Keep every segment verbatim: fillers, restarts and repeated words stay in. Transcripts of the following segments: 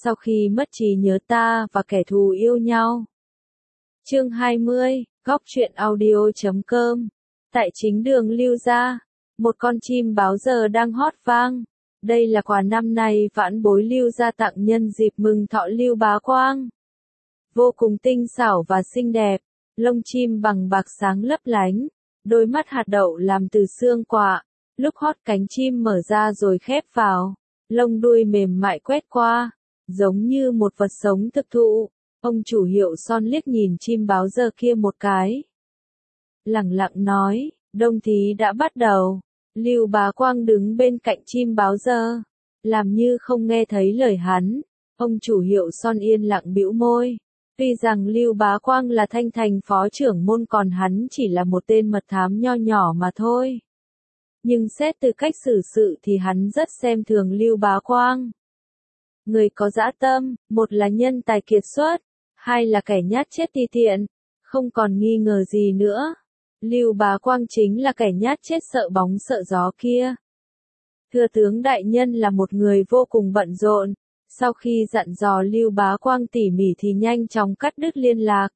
sau khi mất trí nhớ ta và kẻ thù yêu nhau. Chương hai mươi, góc truyện audio chấm com. Tại chính đường Lưu gia, một con chim báo giờ đang hót vang. Đây là quà năm nay vãn bối Lưu gia tặng nhân dịp mừng thọ Lưu Bá Quang. Vô cùng tinh xảo và xinh đẹp, lông chim bằng bạc sáng lấp lánh, đôi mắt hạt đậu làm từ xương quạ, lúc hót cánh chim mở ra rồi khép vào, lông đuôi mềm mại quét qua, giống như một vật sống thực thụ. Ông chủ Hiệu Son liếc nhìn chim báo giờ kia một cái. Lẳng lặng nói, đông thí đã bắt đầu. Lưu Bá Quang đứng bên cạnh chim báo giờ, làm như không nghe thấy lời hắn. Ông chủ Hiệu Son yên lặng bĩu môi. Tuy rằng Lưu Bá Quang là Thanh Thành phó trưởng môn còn hắn chỉ là một tên mật thám nho nhỏ mà thôi. Nhưng xét từ cách xử sự thì hắn rất xem thường Lưu Bá Quang. Người có dã tâm, một là nhân tài kiệt xuất, hai là kẻ nhát chết ti tiện, không còn nghi ngờ gì nữa. Lưu Bá Quang chính là kẻ nhát chết sợ bóng sợ gió kia. Thừa tướng đại nhân là một người vô cùng bận rộn, sau khi dặn dò Lưu Bá Quang tỉ mỉ thì nhanh chóng cắt đứt liên lạc.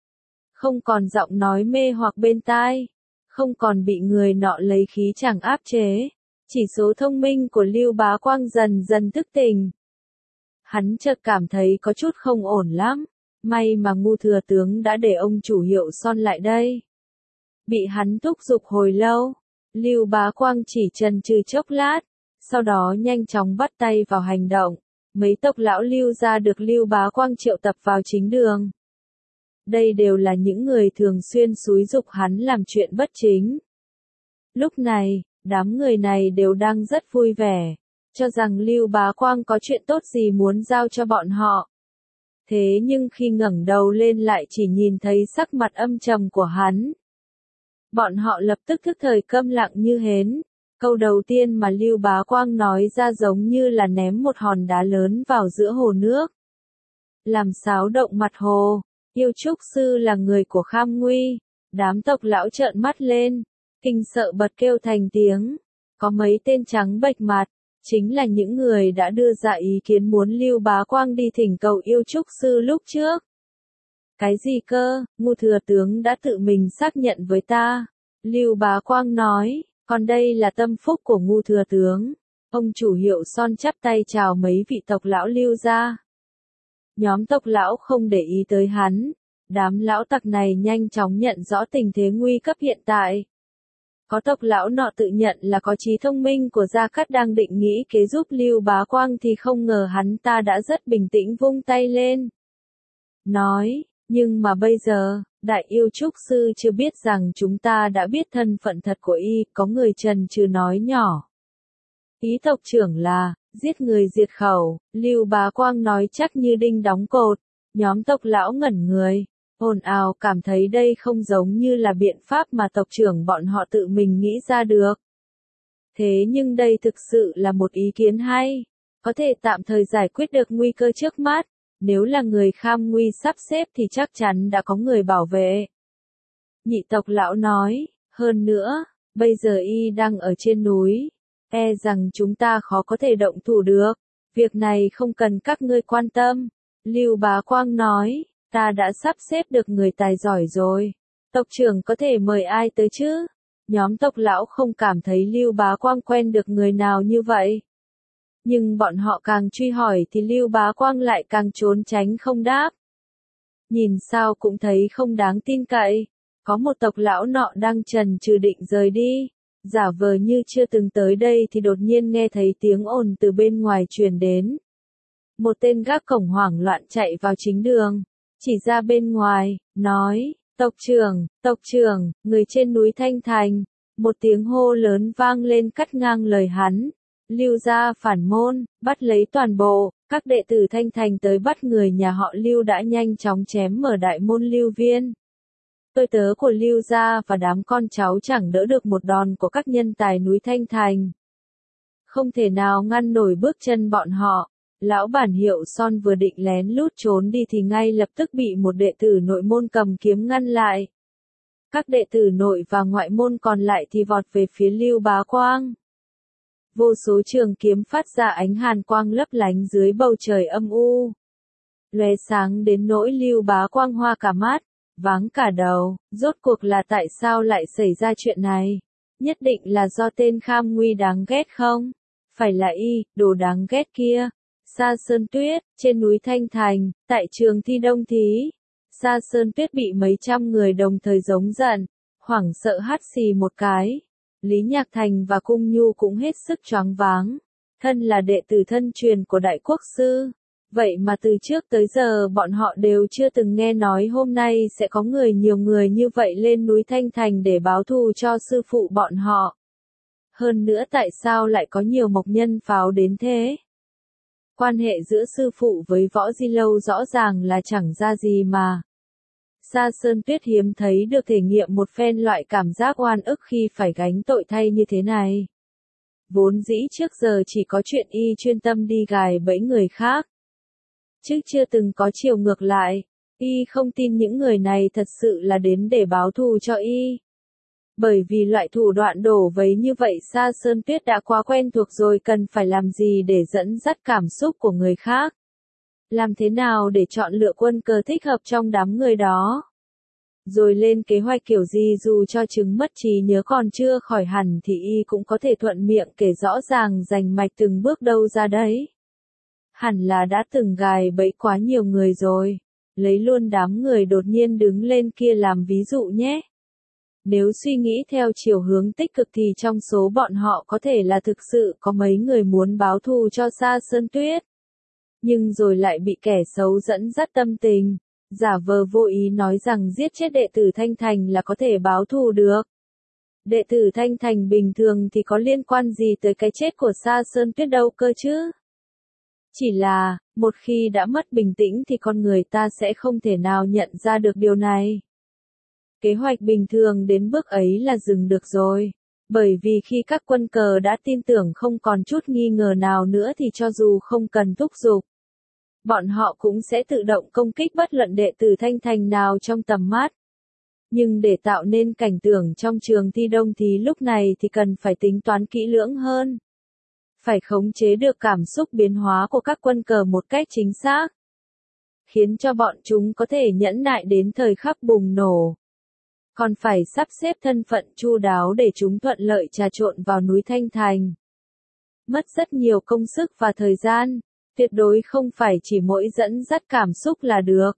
Không còn giọng nói mê hoặc bên tai, không còn bị người nọ lấy khí chàng áp chế, chỉ số thông minh của Lưu Bá Quang dần dần thức tỉnh. Hắn chợt cảm thấy có chút không ổn lắm, may mà ngu thừa tướng đã để ông chủ Hiệu Son lại đây. Bị hắn thúc giục hồi lâu, Lưu Bá Quang chỉ chần chừ chốc lát, sau đó nhanh chóng bắt tay vào hành động. Mấy tộc lão Lưu gia được Lưu Bá Quang triệu tập vào chính đường. Đây đều là những người thường xuyên xúi giục hắn làm chuyện bất chính. Lúc này, đám người này đều đang rất vui vẻ, cho rằng Lưu Bá Quang có chuyện tốt gì muốn giao cho bọn họ. Thế nhưng khi ngẩng đầu lên lại chỉ nhìn thấy sắc mặt âm trầm của hắn. Bọn họ lập tức thức thời câm lặng như hến. Câu đầu tiên mà Lưu Bá Quang nói ra giống như là ném một hòn đá lớn vào giữa hồ nước. Làm xáo động mặt hồ, Yêu Trúc Sư là người của Kham Nguy. Đám tộc lão trợn mắt lên, kinh sợ bật kêu thành tiếng. Có mấy tên trắng bệch mặt, chính là những người đã đưa ra ý kiến muốn Lưu Bá Quang đi thỉnh cầu Yêu Trúc Sư lúc trước. Cái gì cơ, ngu thừa tướng đã tự mình xác nhận với ta. Lưu Bá Quang nói. Còn đây là tâm phúc của ngu thừa tướng. Ông chủ Hiệu Son chắp tay chào mấy vị tộc lão Lưu gia. Nhóm tộc lão không để ý tới hắn. Đám lão tặc này nhanh chóng nhận rõ tình thế nguy cấp hiện tại. Có tộc lão nọ tự nhận là có trí thông minh của Gia Cát đang định nghĩ kế giúp Lưu Bá Quang thì không ngờ hắn ta đã rất bình tĩnh vung tay lên. Nói, nhưng mà bây giờ, Đại Yêu Trúc Sư chưa biết rằng chúng ta đã biết thân phận thật của y, có người chần chừ nói nhỏ. Ý tộc trưởng là, giết người diệt khẩu, Lưu Bá Quang nói chắc như đinh đóng cột, nhóm tộc lão ngẩn người, ồn ào cảm thấy đây không giống như là biện pháp mà tộc trưởng bọn họ tự mình nghĩ ra được. Thế nhưng đây thực sự là một ý kiến hay, có thể tạm thời giải quyết được nguy cơ trước mắt. Nếu là người Kham Nguy sắp xếp thì chắc chắn đã có người bảo vệ. Nhị tộc lão nói, hơn nữa, bây giờ y đang ở trên núi, e rằng chúng ta khó có thể động thủ được, việc này không cần các ngươi quan tâm. Lưu Bá Quang nói, ta đã sắp xếp được người tài giỏi rồi, tộc trưởng có thể mời ai tới chứ? Nhóm tộc lão không cảm thấy Lưu Bá Quang quen được người nào như vậy. Nhưng bọn họ càng truy hỏi thì Lưu Bá Quang lại càng trốn tránh không đáp. Nhìn sao cũng thấy không đáng tin cậy. Có một tộc lão nọ đang chần chừ định rời đi. Giả vờ như chưa từng tới đây thì đột nhiên nghe thấy tiếng ồn từ bên ngoài truyền đến. Một tên gác cổng hoảng loạn chạy vào chính đường. Chỉ ra bên ngoài, nói, tộc trưởng, tộc trưởng, người trên núi Thanh Thành. Một tiếng hô lớn vang lên cắt ngang lời hắn. Lưu gia phản môn, bắt lấy toàn bộ, các đệ tử Thanh Thành tới bắt người nhà họ Lưu đã nhanh chóng chém mở đại môn Lưu Viên. Tôi tớ của Lưu gia và đám con cháu chẳng đỡ được một đòn của các nhân tài núi Thanh Thành. Không thể nào ngăn nổi bước chân bọn họ, lão bản Hiệu Son vừa định lén lút trốn đi thì ngay lập tức bị một đệ tử nội môn cầm kiếm ngăn lại. Các đệ tử nội và ngoại môn còn lại thì vọt về phía Lưu Bá Quang. Vô số trường kiếm phát ra ánh hàn quang lấp lánh dưới bầu trời âm u. Lóe sáng đến nỗi Lưu Bá Quang hoa cả mắt, váng cả đầu, rốt cuộc là tại sao lại xảy ra chuyện này? Nhất định là do tên Kham Nguy đáng ghét không? Phải là y, đồ đáng ghét kia. Sa Sơn Tuyết, trên núi Thanh Thành, tại trường thi Đông Thí. Sa Sơn Tuyết bị mấy trăm người đồng thời giống giận, hoảng sợ hắt xì một cái. Lý Nhạc Thành và Cung Nhu cũng hết sức choáng váng. Thân là đệ tử thân truyền của Đại Quốc Sư. Vậy mà từ trước tới giờ bọn họ đều chưa từng nghe nói hôm nay sẽ có người nhiều người như vậy lên núi Thanh Thành để báo thù cho sư phụ bọn họ. Hơn nữa tại sao lại có nhiều mộc nhân pháo đến thế? Quan hệ giữa sư phụ với Võ Di Lâu rõ ràng là chẳng ra gì mà. Sa Sơn Tuyết hiếm thấy được thể nghiệm một phen loại cảm giác oan ức khi phải gánh tội thay như thế này. Vốn dĩ trước giờ chỉ có chuyện y chuyên tâm đi gài bẫy người khác. Chứ chưa từng có chiều ngược lại, y không tin những người này thật sự là đến để báo thù cho y. Bởi vì loại thủ đoạn đổ vấy như vậy Sa Sơn Tuyết đã quá quen thuộc rồi, cần phải làm gì để dẫn dắt cảm xúc của người khác. Làm thế nào để chọn lựa quân cờ thích hợp trong đám người đó. Rồi lên kế hoạch kiểu gì dù cho chứng mất trí nhớ còn chưa khỏi hẳn thì y cũng có thể thuận miệng kể rõ ràng rành mạch từng bước đâu ra đấy. Hẳn là đã từng gài bẫy quá nhiều người rồi. Lấy luôn đám người đột nhiên đứng lên kia làm ví dụ nhé. Nếu suy nghĩ theo chiều hướng tích cực thì trong số bọn họ có thể là thực sự có mấy người muốn báo thù cho Sa Sơn Tuyết. Nhưng rồi lại bị kẻ xấu dẫn dắt tâm tình, giả vờ vô ý nói rằng giết chết đệ tử Thanh Thành là có thể báo thù được. Đệ tử Thanh Thành bình thường thì có liên quan gì tới cái chết của Sa Sơn Tuyết đâu cơ chứ? Chỉ là, một khi đã mất bình tĩnh thì con người ta sẽ không thể nào nhận ra được điều này. Kế hoạch bình thường đến bước ấy là dừng được rồi. Bởi vì khi các quân cờ đã tin tưởng không còn chút nghi ngờ nào nữa thì cho dù không cần thúc giục, bọn họ cũng sẽ tự động công kích bất luận đệ tử Thanh Thành nào trong tầm mắt. Nhưng để tạo nên cảnh tượng trong trường thi Đông Thí lúc này thì cần phải tính toán kỹ lưỡng hơn. Phải khống chế được cảm xúc biến hóa của các quân cờ một cách chính xác. Khiến cho bọn chúng có thể nhẫn nại đến thời khắc bùng nổ. Còn phải sắp xếp thân phận chu đáo để chúng thuận lợi trà trộn vào núi Thanh Thành. Mất rất nhiều công sức và thời gian, tuyệt đối không phải chỉ mỗi dẫn dắt cảm xúc là được.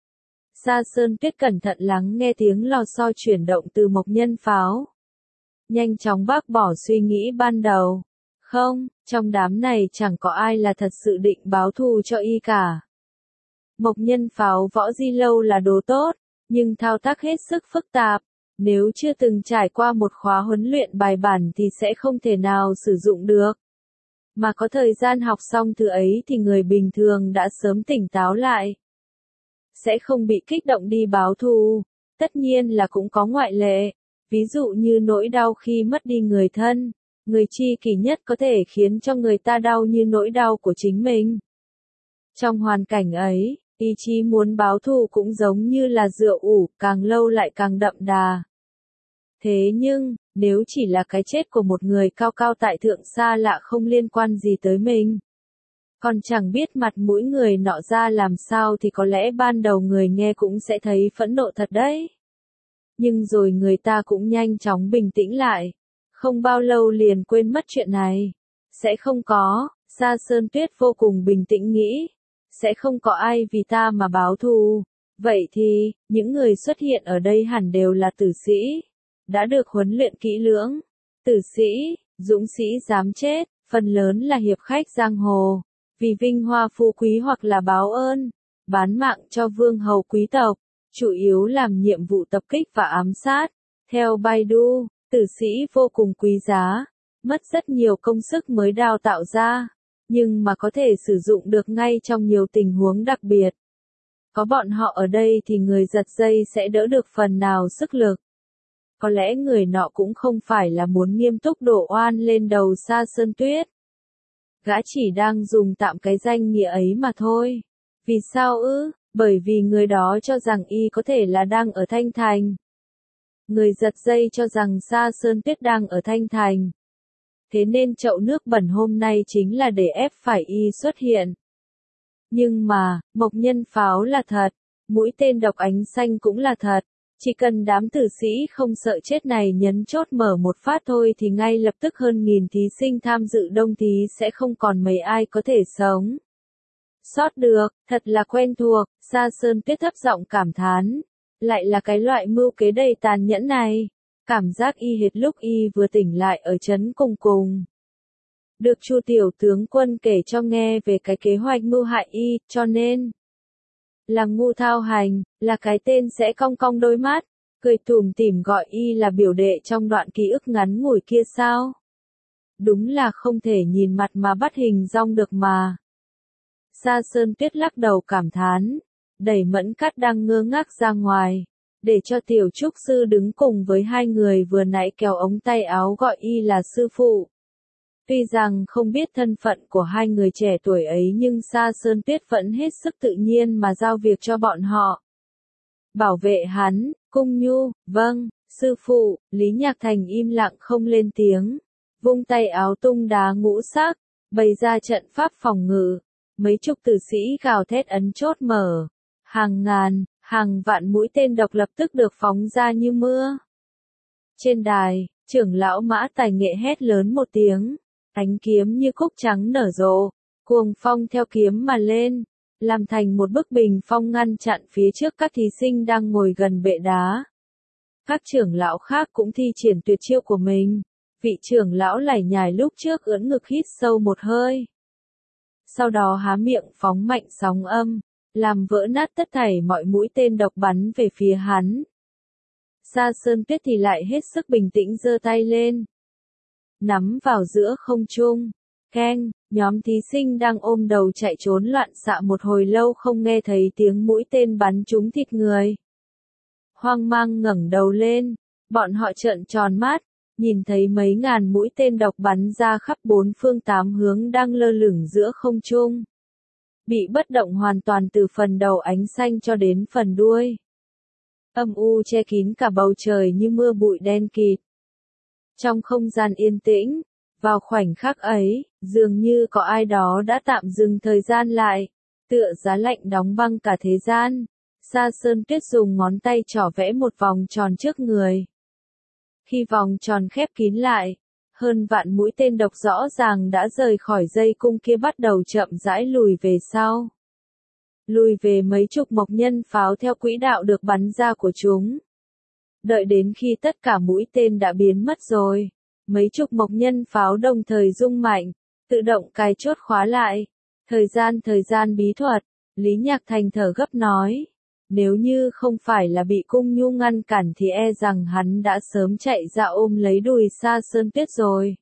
Sa Sơn Tuyết cẩn thận lắng nghe tiếng lò xo chuyển động từ mộc nhân pháo. Nhanh chóng bác bỏ suy nghĩ ban đầu. Không, trong đám này chẳng có ai là thật sự định báo thù cho y cả. Mộc nhân pháo Võ Di Lâu là đồ tốt, nhưng thao tác hết sức phức tạp. Nếu chưa từng trải qua một khóa huấn luyện bài bản thì sẽ không thể nào sử dụng được. Mà có thời gian học xong thứ ấy thì người bình thường đã sớm tỉnh táo lại. Sẽ không bị kích động đi báo thù. Tất nhiên là cũng có ngoại lệ. Ví dụ như nỗi đau khi mất đi người thân. Người tri kỷ nhất có thể khiến cho người ta đau như nỗi đau của chính mình. Trong hoàn cảnh ấy, ý chí muốn báo thù cũng giống như là rượu ủ, càng lâu lại càng đậm đà. Thế nhưng, nếu chỉ là cái chết của một người cao cao tại thượng xa lạ không liên quan gì tới mình, còn chẳng biết mặt mũi người nọ ra làm sao thì có lẽ ban đầu người nghe cũng sẽ thấy phẫn nộ thật đấy. Nhưng rồi người ta cũng nhanh chóng bình tĩnh lại. Không bao lâu liền quên mất chuyện này. Sẽ không có, Sa Sơn Tuyết vô cùng bình tĩnh nghĩ. Sẽ không có ai vì ta mà báo thù. Vậy thì, những người xuất hiện ở đây hẳn đều là tử sĩ. Đã được huấn luyện kỹ lưỡng. Tử sĩ, dũng sĩ dám chết, phần lớn là hiệp khách giang hồ. Vì vinh hoa phú quý hoặc là báo ơn. Bán mạng cho vương hầu quý tộc. Chủ yếu làm nhiệm vụ tập kích và ám sát. Theo Baidu, tử sĩ vô cùng quý giá. Mất rất nhiều công sức mới đào tạo ra. Nhưng mà có thể sử dụng được ngay trong nhiều tình huống đặc biệt. Có bọn họ ở đây thì người giật dây sẽ đỡ được phần nào sức lực. Có lẽ người nọ cũng không phải là muốn nghiêm túc đổ oan lên đầu Sa Sơn Tuyết. Gã chỉ đang dùng tạm cái danh nghĩa ấy mà thôi. Vì sao ư? Bởi vì người đó cho rằng y có thể là đang ở Thanh Thành. Người giật dây cho rằng Sa Sơn Tuyết đang ở Thanh Thành. thế nên chậu nước bẩn hôm nay chính là để ép phải y xuất hiện. Nhưng mà, mộc nhân pháo là thật, mũi tên độc ánh xanh cũng là thật. Chỉ cần đám tử sĩ không sợ chết này nhấn chốt mở một phát thôi thì ngay lập tức hơn nghìn thí sinh tham dự đông thí sẽ không còn mấy ai có thể sống sót được, thật là quen thuộc. Sa Sơn Tuyết thấp giọng cảm thán, lại là cái loại mưu kế đầy tàn nhẫn này. Cảm giác y hệt lúc y vừa tỉnh lại ở trấn Cùng Cùng. Được Chu tiểu tướng quân kể cho nghe về cái kế hoạch mưu hại y, cho nên là ngu thao hành, là cái tên sẽ cong cong đôi mắt, cười tủm tỉm gọi y là biểu đệ trong đoạn ký ức ngắn ngủi kia sao? Đúng là không thể nhìn mặt mà bắt hình dong được mà. Sa Sơn Tuyết lắc đầu cảm thán, đẩy Mẫn Cát đang ngơ ngác ra ngoài, để cho tiểu trúc sư đứng cùng với hai người vừa nãy kéo ống tay áo gọi y là sư phụ. Tuy rằng không biết thân phận của hai người trẻ tuổi ấy nhưng Sa Sơn Tuyết vẫn hết sức tự nhiên mà giao việc cho bọn họ. Bảo vệ hắn, Cung Nhu, vâng, sư phụ. Lý Nhạc Thành im lặng không lên tiếng, vung tay áo tung đá ngũ sắc, bày ra trận pháp phòng ngự. Mấy chục tử sĩ gào thét ấn chốt mở, hàng ngàn, hàng vạn mũi tên độc lập tức được phóng ra như mưa. Trên đài, trưởng lão Mã Tài Nghệ hét lớn một tiếng, ánh kiếm như cúc trắng nở rộ, cuồng phong theo kiếm mà lên, làm thành một bức bình phong ngăn chặn phía trước các thí sinh đang ngồi gần bệ đá. Các trưởng lão khác cũng thi triển tuyệt chiêu của mình. Vị trưởng lão lải nhải lúc trước ưỡn ngực hít sâu một hơi. Sau đó há miệng phóng mạnh sóng âm, làm vỡ nát tất thảy mọi mũi tên độc bắn về phía hắn. Sa Sơn Tuyết thì lại hết sức bình tĩnh giơ tay lên, nắm vào giữa không trung. Keng, nhóm thí sinh đang ôm đầu chạy trốn loạn xạ một hồi lâu không nghe thấy tiếng mũi tên bắn trúng thịt người. Hoang mang ngẩng đầu lên, bọn họ trợn tròn mắt, nhìn thấy mấy ngàn mũi tên độc bắn ra khắp bốn phương tám hướng đang lơ lửng giữa không trung. Bị bất động hoàn toàn từ phần đầu ánh xanh cho đến phần đuôi. Âm u che kín cả bầu trời như mưa bụi đen kịt. Trong không gian yên tĩnh, vào khoảnh khắc ấy, dường như có ai đó đã tạm dừng thời gian lại, tựa giá lạnh đóng băng cả thế gian. Sa Sơn Tuyết dùng ngón tay trỏ vẽ một vòng tròn trước người. Khi vòng tròn khép kín lại, hơn vạn mũi tên độc rõ ràng đã rời khỏi dây cung kia bắt đầu chậm rãi lùi về sau. Lùi về mấy chục mộc nhân pháo theo quỹ đạo được bắn ra của chúng. Đợi đến khi tất cả mũi tên đã biến mất rồi, mấy chục mộc nhân pháo đồng thời rung mạnh, tự động cài chốt khóa lại. Thời gian thời gian bí thuật, Lý Nhạc Thành thở gấp nói. Nếu như không phải là bị Cung Nhu ngăn cản thì e rằng hắn đã sớm chạy ra ôm lấy đùi Sa Sơn Tuyết rồi.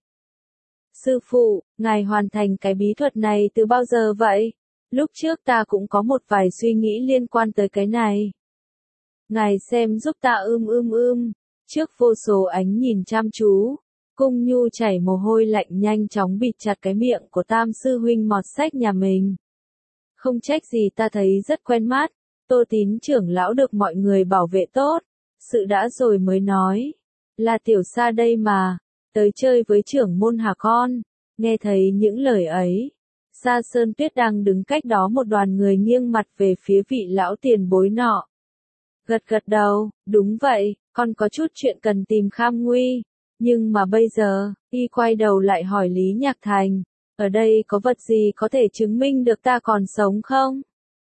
Sư phụ, ngài hoàn thành cái bí thuật này từ bao giờ vậy? Lúc trước ta cũng có một vài suy nghĩ liên quan tới cái này. Ngài xem giúp ta ưm ưm ưm. Trước vô số ánh nhìn chăm chú, Cung Nhu chảy mồ hôi lạnh nhanh chóng bịt chặt cái miệng của Tam sư huynh mọt sách nhà mình. Không trách gì ta thấy rất quen mắt. Tô Tín trưởng lão được mọi người bảo vệ tốt, sự đã rồi mới nói, là tiểu Sa đây mà, tới chơi với trưởng môn hả con? Nghe thấy những lời ấy, Sa Sơn Tuyết đang đứng cách đó một đoàn người nghiêng mặt về phía vị lão tiền bối nọ. Gật gật đầu, đúng vậy, con có chút chuyện cần tìm Kham Nguy, nhưng mà bây giờ, y quay đầu lại hỏi Lý Nhạc Thành, ở đây có vật gì có thể chứng minh được ta còn sống không?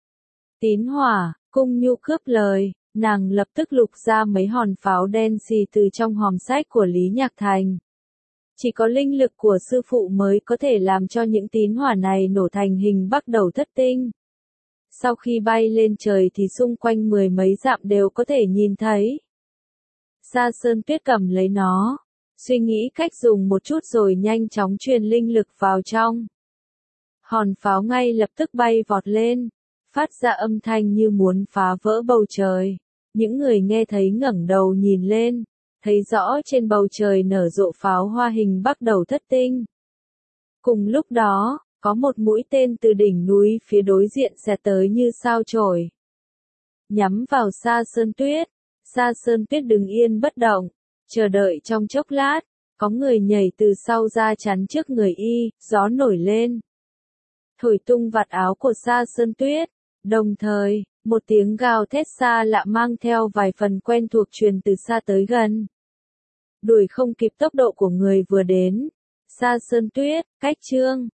Tín hỏa, Cung Nhu cướp lời, nàng lập tức lục ra mấy hòn pháo đen xì từ trong hòm sách của Lý Nhạc Thành. Chỉ có linh lực của sư phụ mới có thể làm cho những tín hỏa này nổ thành hình bắt đầu thất tinh. Sau khi bay lên trời thì xung quanh mười mấy dặm đều có thể nhìn thấy. Sa Sơn Tuyết cầm lấy nó, suy nghĩ cách dùng một chút rồi nhanh chóng truyền linh lực vào trong. Hòn pháo ngay lập tức bay vọt lên, phát ra âm thanh như muốn phá vỡ bầu trời. Những người nghe thấy ngẩng đầu nhìn lên, thấy rõ trên bầu trời nở rộ pháo hoa hình bắt đầu thất tinh. Cùng lúc đó, có một mũi tên từ đỉnh núi phía đối diện xẹt tới như sao chổi. Nhắm vào Sa Sơn Tuyết, Sa Sơn Tuyết đứng yên bất động, chờ đợi trong chốc lát, Có người nhảy từ sau ra chắn trước người y, gió nổi lên. Thổi tung vạt áo của Sa Sơn Tuyết. Đồng thời, một tiếng gào thét xa lạ mang theo vài phần quen thuộc truyền từ xa tới gần. Đuổi không kịp tốc độ của người vừa đến. Sa Sơn Tuyết, cách Trương